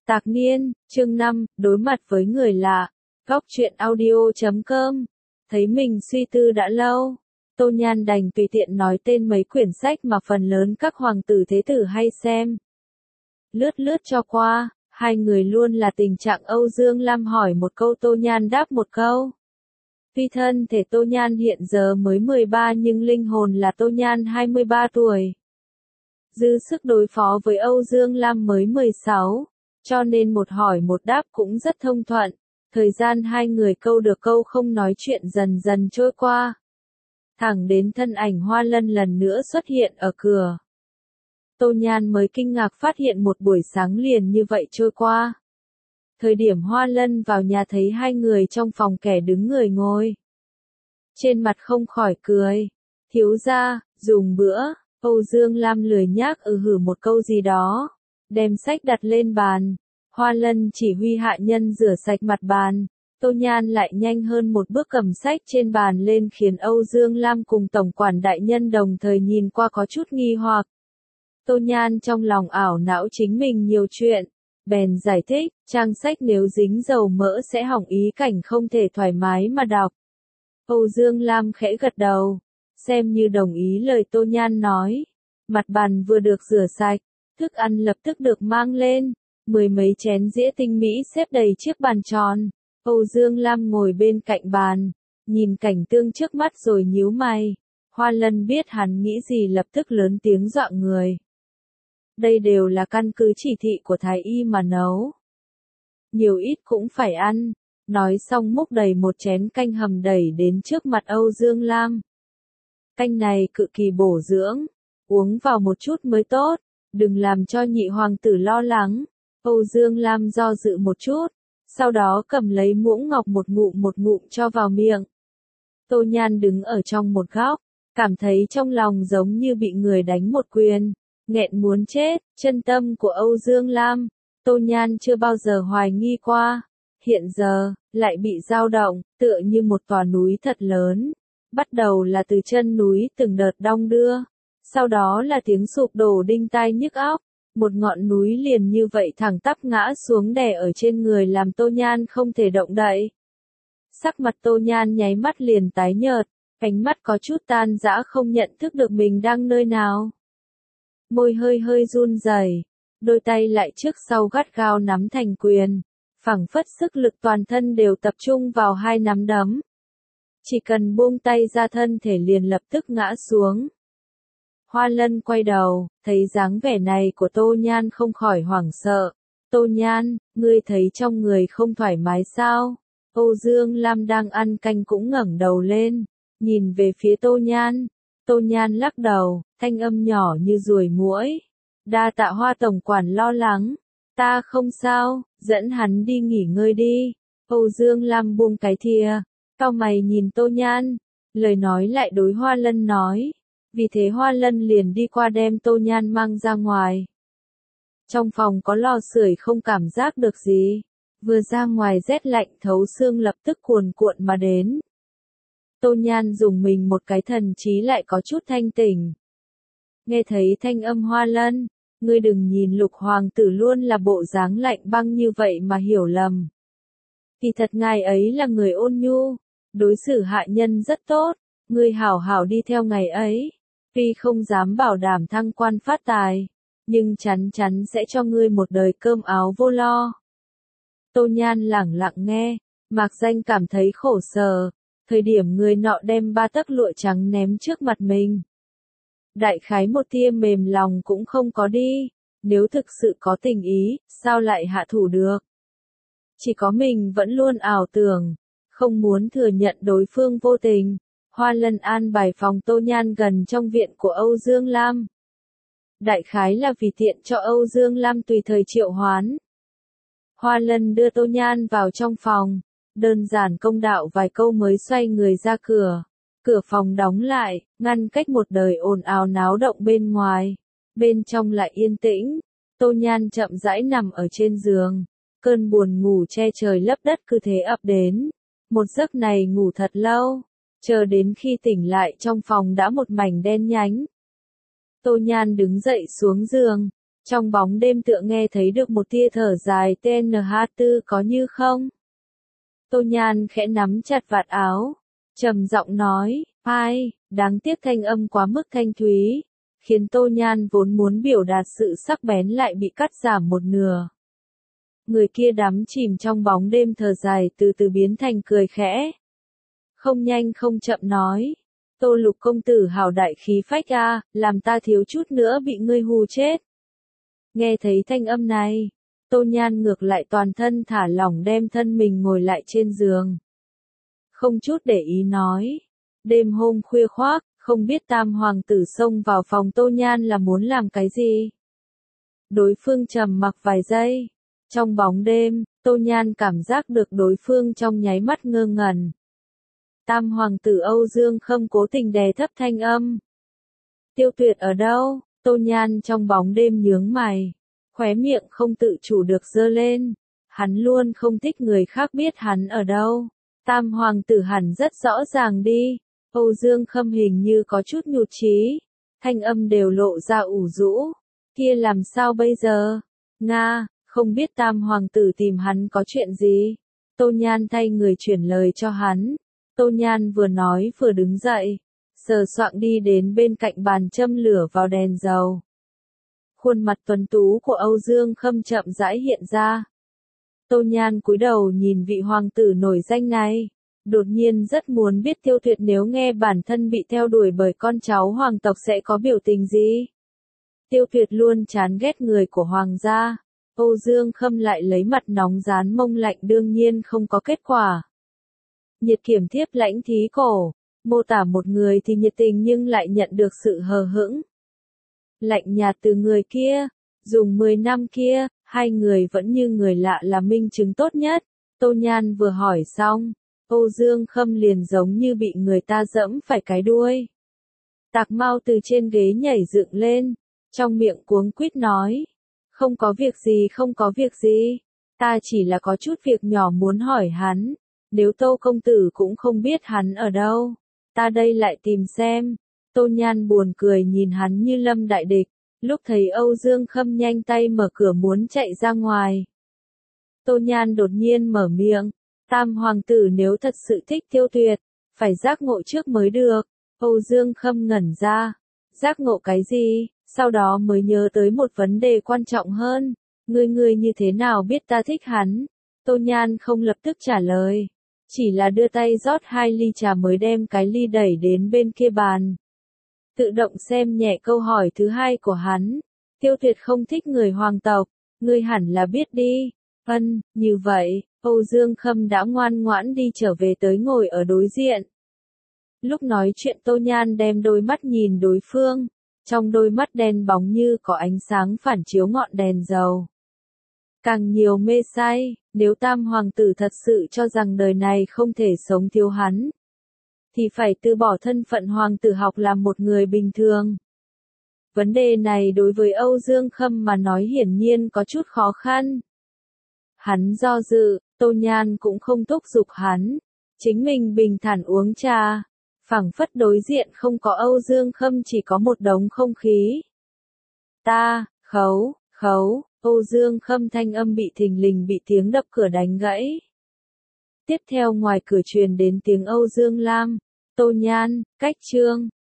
Tạc niên, chương 5, đối mặt với người lạ. Góc truyện audio.com. Thấy mình suy tư đã lâu, Tô Nhan đành tùy tiện nói tên mấy quyển sách mà phần lớn các hoàng tử thế tử hay xem. Lướt lướt cho qua, hai người luôn là tình trạng Âu Dương Lam hỏi một câu Tô Nhan đáp một câu. Tuy thân thể Tô Nhan hiện giờ mới 13 nhưng linh hồn là Tô Nhan 23 tuổi. Dư sức đối phó với Âu Dương Lam mới 16, cho nên một hỏi một đáp cũng rất thông thuận. Thời gian hai người câu được câu không nói chuyện dần dần trôi qua. Thẳng đến thân ảnh Hoa Lân lần nữa xuất hiện ở cửa. Tô Nhan mới kinh ngạc phát hiện một buổi sáng liền như vậy trôi qua. Thời điểm Hoa Lân vào nhà thấy hai người trong phòng kẻ đứng người ngồi. Trên mặt không khỏi cười. Thiếu gia, dùng bữa. Âu Dương Lam lười nhác hử một câu gì đó. Đem sách đặt lên bàn. Hoa Lân chỉ huy hạ nhân rửa sạch mặt bàn. Tô Nhan lại nhanh hơn một bước cầm sách trên bàn lên khiến Âu Dương Lam cùng tổng quản đại nhân đồng thời nhìn qua có chút nghi hoặc. Tô Nhan trong lòng ảo não chính mình nhiều chuyện. Bèn giải thích, trang sách nếu dính dầu mỡ sẽ hỏng ý cảnh không thể thoải mái mà đọc. Âu Dương Lam khẽ gật đầu, xem như đồng ý lời Tô Nhan nói. Mặt bàn vừa được rửa sạch, thức ăn lập tức được mang lên, mười mấy chén dĩa tinh mỹ xếp đầy chiếc bàn tròn. Âu Dương Lam ngồi bên cạnh bàn, nhìn cảnh tượng trước mắt rồi nhíu mày. Hoa Lân biết hắn nghĩ gì lập tức lớn tiếng dọa người. Đây đều là căn cứ chỉ thị của thái y mà nấu. Nhiều ít cũng phải ăn. Nói xong múc đầy một chén canh hầm đẩy đến trước mặt Âu Dương Lam. Canh này cực kỳ bổ dưỡng, uống vào một chút mới tốt, đừng làm cho nhị hoàng tử lo lắng. Âu Dương Lam do dự một chút, sau đó cầm lấy muỗng ngọc một ngụm cho vào miệng. Tô Nhan đứng ở trong một góc, cảm thấy trong lòng giống như bị người đánh một quyền, nghẹn muốn chết. Chân tâm của Âu Dương Lam, Tô Nhan chưa bao giờ hoài nghi qua. Hiện giờ, lại bị dao động, tựa như một tòa núi thật lớn. Bắt đầu là từ chân núi từng đợt đong đưa, sau đó là tiếng sụp đổ đinh tai nhức óc. Một ngọn núi liền như vậy thẳng tắp ngã xuống đè ở trên người làm Tô Nhan không thể động đậy. Sắc mặt Tô Nhan nháy mắt liền tái nhợt, ánh mắt có chút tan rã không nhận thức được mình đang nơi nào. Môi hơi run rẩy, đôi tay lại trước sau gắt gao nắm thành quyền. Phảng phất sức lực toàn thân đều tập trung vào hai nắm đấm. Chỉ cần buông tay ra thân thể liền lập tức ngã xuống. Hoa Lân quay đầu, thấy dáng vẻ này của Tô Nhan không khỏi hoảng sợ. Tô Nhan, ngươi thấy trong người không thoải mái sao? Âu Dương Lam đang ăn canh cũng ngẩng đầu lên, nhìn về phía Tô Nhan. Tô Nhan lắc đầu, thanh âm nhỏ như ruồi muỗi. Đa tạ Hoa tổng quản lo lắng. Ta không sao, dẫn hắn đi nghỉ ngơi đi. Âu Dương Lam buông cái thìa, cau mày nhìn Tô Nhan, lời nói lại đối Hoa Lân nói. Vì thế Hoa Lân liền đi qua đem Tô Nhan mang ra ngoài. Trong phòng có lò sưởi không cảm giác được gì, vừa ra ngoài rét lạnh thấu xương lập tức cuồn cuộn mà đến. Tô Nhan dùng mình một cái thần trí lại có chút thanh tỉnh. Nghe thấy thanh âm Hoa Lân. Ngươi đừng nhìn Lục hoàng tử luôn là bộ dáng lạnh băng như vậy mà hiểu lầm. Kỳ thật ngài ấy là người ôn nhu, đối xử hạ nhân rất tốt, ngươi hảo hảo đi theo ngài ấy. Tuy không dám bảo đảm thăng quan phát tài, nhưng chắn chắn sẽ cho ngươi một đời cơm áo vô lo. Tô Nhan lẳng lặng nghe, Mạc Danh cảm thấy khổ sở, thời điểm người nọ đem 3 tấc lụa trắng ném trước mặt mình. Đại khái một tia mềm lòng cũng không có đi, nếu thực sự có tình ý, sao lại hạ thủ được. Chỉ có mình vẫn luôn ảo tưởng, không muốn thừa nhận đối phương vô tình. Hoa Lân an bài phòng Tô Nhan gần trong viện của Âu Dương Lam. Đại khái là vì tiện cho Âu Dương Lam tùy thời triệu hoán. Hoa Lân đưa Tô Nhan vào trong phòng, đơn giản công đạo vài câu mới xoay người ra cửa. Cửa phòng đóng lại, ngăn cách một đời ồn ào náo động bên ngoài. Bên trong lại yên tĩnh. Tô Nhan chậm rãi nằm ở trên giường. Cơn buồn ngủ che trời lấp đất cứ thế ập đến. Một giấc này ngủ thật lâu. Chờ đến khi tỉnh lại trong phòng đã một mảnh đen nhánh. Tô Nhan đứng dậy xuống giường. Trong bóng đêm tựa nghe thấy được một tia thở dài TNH4 có như không? Tô Nhan khẽ nắm chặt vạt áo, trầm giọng nói, ai, đáng tiếc thanh âm quá mức thanh thúy, khiến Tô Nhan vốn muốn biểu đạt sự sắc bén lại bị cắt giảm một nửa. Người kia đắm chìm trong bóng đêm thở dài từ từ biến thành cười khẽ. Không nhanh không chậm nói, Tô Lục công tử hào đại khí phách a, làm ta thiếu chút nữa bị ngươi hù chết. Nghe thấy thanh âm này, Tô Nhan ngược lại toàn thân thả lỏng đem thân mình ngồi lại trên giường. Không chút để ý nói, đêm hôm khuya khoác, không biết tam hoàng tử xông vào phòng Tô Nhan là muốn làm cái gì. Đối phương trầm mặc vài giây, trong bóng đêm, Tô Nhan cảm giác được đối phương trong nháy mắt ngơ ngẩn. Tam hoàng tử Âu Dương Khâm cố tình đè thấp thanh âm. Tiêu Tuyệt ở đâu? Tô Nhan trong bóng đêm nhướng mày, khóe miệng không tự chủ được giơ lên. Hắn luôn không thích người khác biết hắn ở đâu. Tam hoàng tử hẳn rất rõ ràng đi. Âu Dương Khâm hình như có chút nhụt chí, thanh âm đều lộ ra ủ rũ. Kia làm sao bây giờ? Nga, không biết tam hoàng tử tìm hắn có chuyện gì? Tô Nhan thay người chuyển lời cho hắn. Tô Nhan vừa nói vừa đứng dậy, sờ soạng đi đến bên cạnh bàn châm lửa vào đèn dầu. Khuôn mặt tuấn tú của Âu Dương Khâm chậm rãi hiện ra. Tô Nhan cúi đầu nhìn vị hoàng tử nổi danh này, đột nhiên rất muốn biết Tiêu Tuyệt nếu nghe bản thân bị theo đuổi bởi con cháu hoàng tộc sẽ có biểu tình gì. Tiêu Tuyệt luôn chán ghét người của hoàng gia, Âu Dương Khâm lại lấy mặt nóng dán mông lạnh đương nhiên không có kết quả. Nhiệt kiểm thiếp lãnh thí cổ, mô tả một người thì nhiệt tình nhưng lại nhận được sự hờ hững. Lạnh nhạt từ người kia, dùng 10 năm kia, hai người vẫn như người lạ là minh chứng tốt nhất. Tô Nhan vừa hỏi xong, Âu Dương Khâm liền giống như bị người ta dẫm phải cái đuôi. Tạc Mau từ trên ghế nhảy dựng lên, trong miệng cuống quýt nói, không có việc gì không có việc gì, ta chỉ là có chút việc nhỏ muốn hỏi hắn, nếu Tô công tử cũng không biết hắn ở đâu, ta đây lại tìm xem. Tô Nhan buồn cười nhìn hắn như lâm đại địch, lúc thấy Âu Dương Khâm nhanh tay mở cửa muốn chạy ra ngoài. Tô Nhan đột nhiên mở miệng, tam hoàng tử nếu thật sự thích Tiêu Tuyệt, phải giác ngộ trước mới được. Âu Dương Khâm ngẩn ra, giác ngộ cái gì, sau đó mới nhớ tới một vấn đề quan trọng hơn, ngươi như thế nào biết ta thích hắn? Tô Nhan không lập tức trả lời, chỉ là đưa tay rót 2 ly trà mới đem cái ly đẩy đến bên kia bàn. Tự động xem nhẹ câu hỏi thứ hai của hắn, Tiêu Tuyệt không thích người hoàng tộc, ngươi hẳn là biết đi. Như vậy, Âu Dương Khâm đã ngoan ngoãn đi trở về tới ngồi ở đối diện. Lúc nói chuyện Tô Nhan đem đôi mắt nhìn đối phương, trong đôi mắt đen bóng như có ánh sáng phản chiếu ngọn đèn dầu. Càng nhiều mê say, nếu tam hoàng tử thật sự cho rằng đời này không thể sống thiếu hắn, thì phải từ bỏ thân phận hoàng tử học làm một người bình thường. Vấn đề này đối với Âu Dương Khâm mà nói hiển nhiên có chút khó khăn. Hắn do dự, Tô Nhan cũng không thúc giục hắn, chính mình bình thản uống trà, phảng phất đối diện không có Âu Dương Khâm chỉ có một đống không khí. Khấu, Âu Dương Khâm thanh âm bị thình lình bị tiếng đập cửa đánh gãy. Tiếp theo ngoài cửa truyền đến tiếng Âu Dương Lam, Tô Nhan, cách chương.